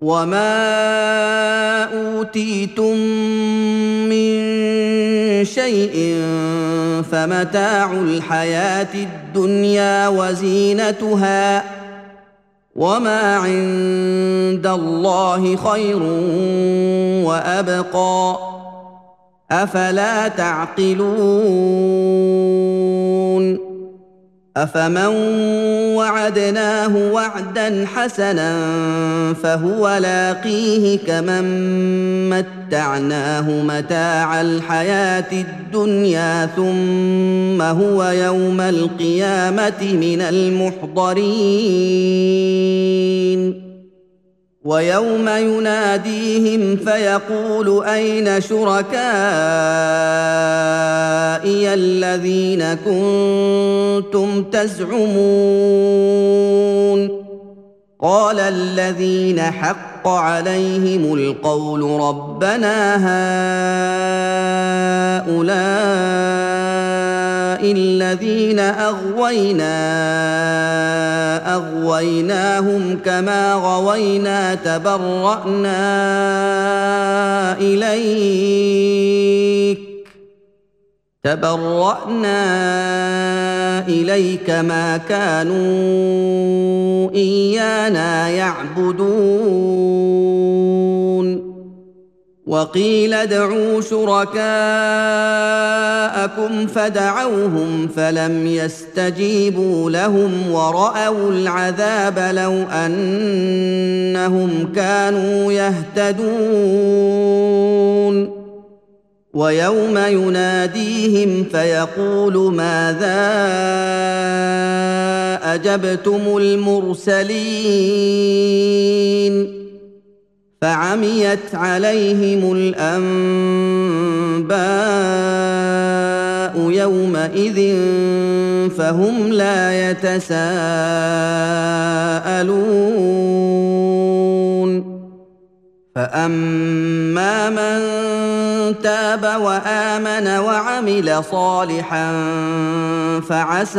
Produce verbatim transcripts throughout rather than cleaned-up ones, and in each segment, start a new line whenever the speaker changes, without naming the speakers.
وما أوتيتم من شيء فمتاع الحياة الدنيا وزينتها وما عند الله خير وأبقى أفلا تعقلون أفمن وعدناه وعدا حسنا فهو لاقيه كمن متعناه متاع الحياة الدنيا ثم هو يوم القيامة من المحضرين ويوم يناديهم فيقول أين شركائي الذين كنتم تزعمون قال الذين حق عليهم القول ربنا هؤلاء الذين أغوينا أغويناهم كما غوينا تبرأنا إليك تبرأنا إليك ما كانوا إيانا يعبدون وقيل ادعوا شركاءكم فدعوهم فلم يستجيبوا لهم ورأوا العذاب لو أنهم كانوا يهتدون ويوم يناديهم فيقول ماذا أجبتم المرسلين فعميت عليهم الأنباء يومئذ فهم لا يتساءلون فأما من تاب وآمن وعمل صالحا فعسى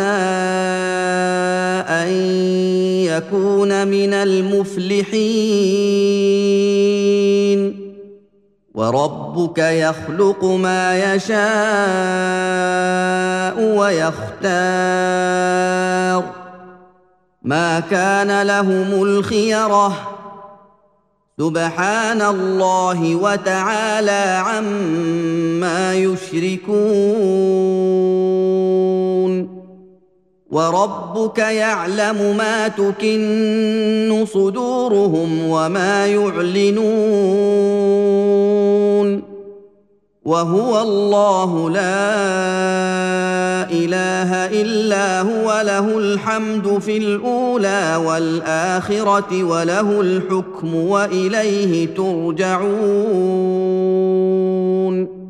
أن يكون من المفلحين وربك يخلق ما يشاء ويختار ما كان لهم الخيرة سبحان الله وتعالى عما يشركون وربك يعلم ما تكن صدورهم وما يعلنون وهو الله لا إله إلا هو له الحمد في الأولى والآخرة وله الحكم وإليه ترجعون